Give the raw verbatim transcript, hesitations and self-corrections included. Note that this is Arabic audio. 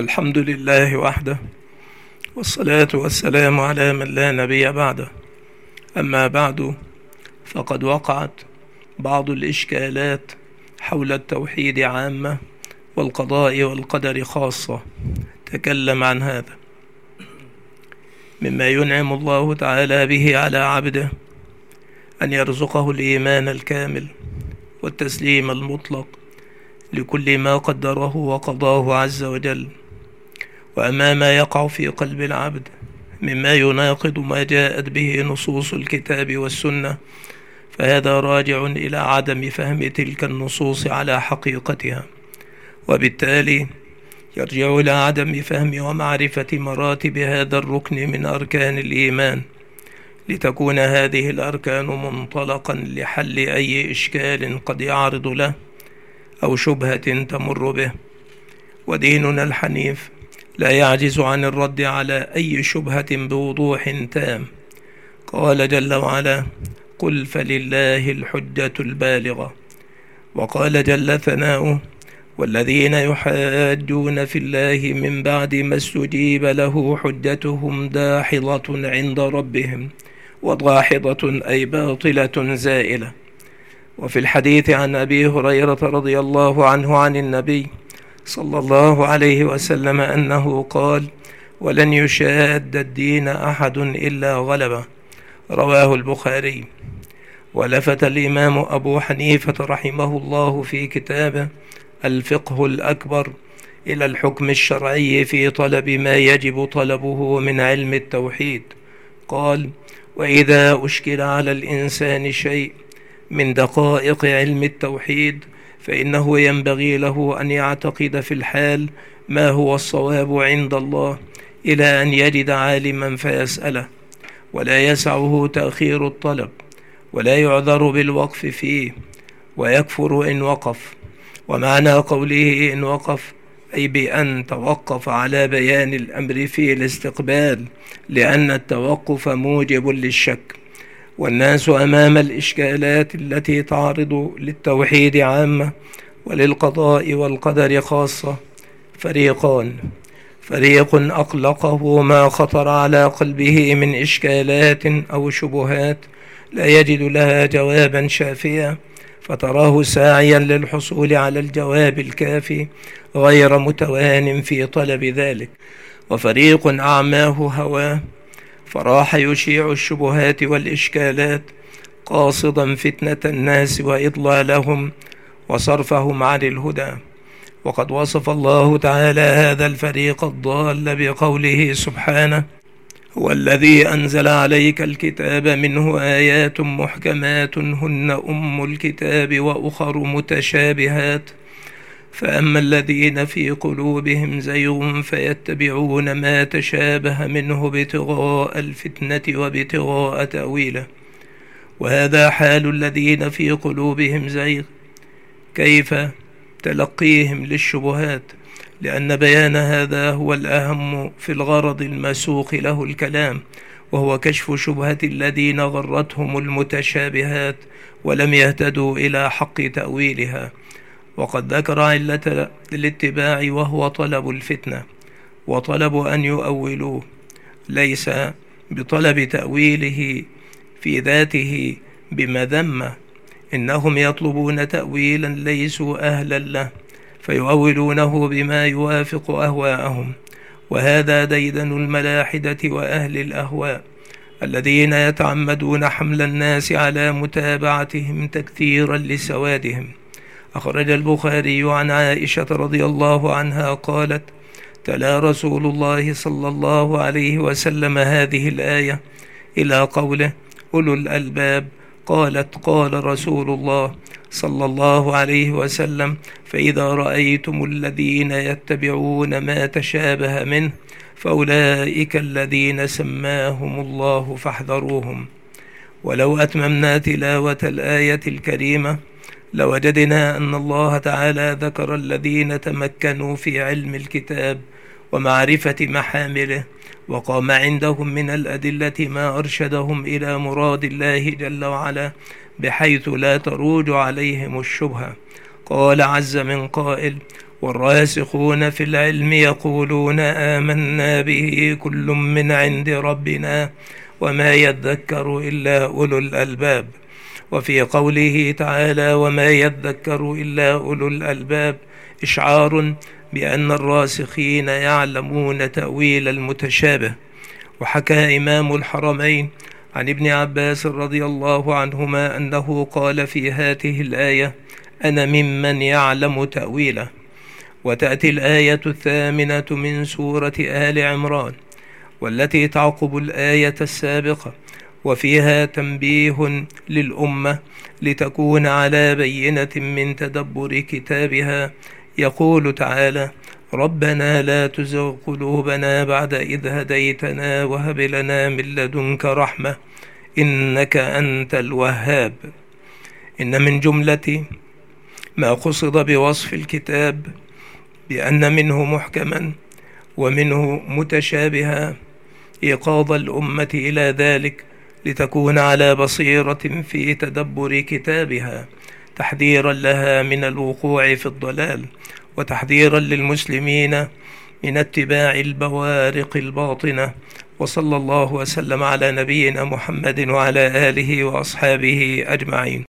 الحمد لله وحده، والصلاة والسلام على من لا نبي بعده. أما بعد، فقد وقعت بعض الإشكالات حول التوحيد عامة والقضاء والقدر خاصة. تكلم عن هذا مما ينعم الله تعالى به على عبده، أن يرزقه الإيمان الكامل والتسليم المطلق لكل ما قدره وقضاه عز وجل. وأما ما يقع في قلب العبد مما يناقض ما جاءت به نصوص الكتاب والسنة، فهذا راجع إلى عدم فهم تلك النصوص على حقيقتها، وبالتالي يرجع إلى عدم فهم ومعرفة مراتب هذا الركن من أركان الإيمان، لتكون هذه الأركان منطلقا لحل أي إشكال قد يعرض له أو شبهة تمر به. وديننا الحنيف لا يعجز عن الرد على أي شبهة بوضوح تام. قال جل وعلا: قل فلله الحجة البالغة. وقال جل ثناؤه: والذين يحاجون في الله من بعد ما استجيب له حجتهم داحضة عند ربهم، وداحضة أي باطلة زائلة. وفي الحديث عن أبي هريرة رضي الله عنه عن النبي صلى الله عليه وسلم أنه قال: ولن يشاد الدين أحد إلا غلبه. رواه البخاري. ولفت الإمام أبو حنيفة رحمه الله في كتابه الفقه الأكبر إلى الحكم الشرعي في طلب ما يجب طلبه من علم التوحيد. قال: وإذا أشكل على الإنسان شيء من دقائق علم التوحيد، فإنه ينبغي له أن يعتقد في الحال ما هو الصواب عند الله إلى أن يجد عالما فيسأله، ولا يسعه تأخير الطلب، ولا يعذر بالوقف فيه، ويكفر إن وقف. ومعنى قوله إن وقف أي بأن توقف على بيان الأمر في الاستقبال، لأن التوقف موجب للشك. والناس أمام الإشكالات التي تعرض للتوحيد عامة وللقضاء والقدر خاصة فريقان: فريق أقلقه ما خطر على قلبه من إشكالات أو شبهات لا يجد لها جوابا شافيا، فتراه ساعيا للحصول على الجواب الكافي غير متوان في طلب ذلك. وفريق أعماه هواه فراح يشيع الشبهات والإشكالات قاصدا فتنة الناس وإضلالهم وصرفهم عن الهدى. وقد وصف الله تعالى هذا الفريق الضال بقوله سبحانه: هو الذي أنزل عليك الكتاب منه آيات محكمات هن أم الكتاب وأخر متشابهات، فأما الذين في قلوبهم زيغ فيتبعون ما تشابه منه ابتغاء الفتنة وابتغاء تأويله. وهذا حال الذين في قلوبهم زيغ. كيف تلقيهم للشبهات؟ لأن بيان هذا هو الأهم في الغرض المسوق له الكلام، وهو كشف شبهة الذين غرتهم المتشابهات ولم يهتدوا إلى حق تأويلها. وقد ذكر علة الاتباع وهو طلب الفتنة، وطلب أن يؤولوه، ليس بطلب تأويله في ذاته بمذمة، إنهم يطلبون تأويلا ليسوا أهلا له فيؤولونه بما يوافق أهواءهم. وهذا ديدن الملاحدة وأهل الأهواء الذين يتعمدون حمل الناس على متابعتهم تكثيرا لسوادهم. أخرج البخاري عن عائشة رضي الله عنها قالت: تلا رسول الله صلى الله عليه وسلم هذه الآية إلى قوله: أولو الألباب. قالت: قال رسول الله صلى الله عليه وسلم: فإذا رأيتم الذين يتبعون ما تشابه منه فأولئك الذين سماهم الله فاحذروهم. ولو أتممنا تلاوة الآية الكريمة لوجدنا أن الله تعالى ذكر الذين تمكنوا في علم الكتاب ومعرفة محامله، وقام عندهم من الأدلة ما أرشدهم إلى مراد الله جل وعلا بحيث لا تروج عليهم الشبهة. قال عز من قائل: والراسخون في العلم يقولون آمنا به كل من عند ربنا وما يذكر إلا أولو الألباب. وفي قوله تعالى وما يذكر إلا أولو الألباب إشعار بأن الراسخين يعلمون تأويل المتشابه. وحكى إمام الحرمين عن ابن عباس رضي الله عنهما أنه قال في هذه الآية أنا ممن يعلم تأويله. وتأتي الآية الثامنة من سورة آل عمران والتي تعقب الآية السابقة وفيها تنبيه للأمة لتكون على بينة من تدبر كتابها. يقول تعالى ربنا لا تزغ قلوبنا بعد إذ هديتنا وهب لنا من لدنك رحمة إنك أنت الوهاب. إن من جملة ما قصد بوصف الكتاب بأن منه محكما ومنه متشابها إيقاظ الأمة إلى ذلك لتكون على بصيرة في تدبر كتابها، تحذيرا لها من الوقوع في الضلال وتحذيرا للمسلمين من اتباع البوارق الباطنة. وصلى الله وسلم على نبينا محمد وعلى آله وأصحابه أجمعين.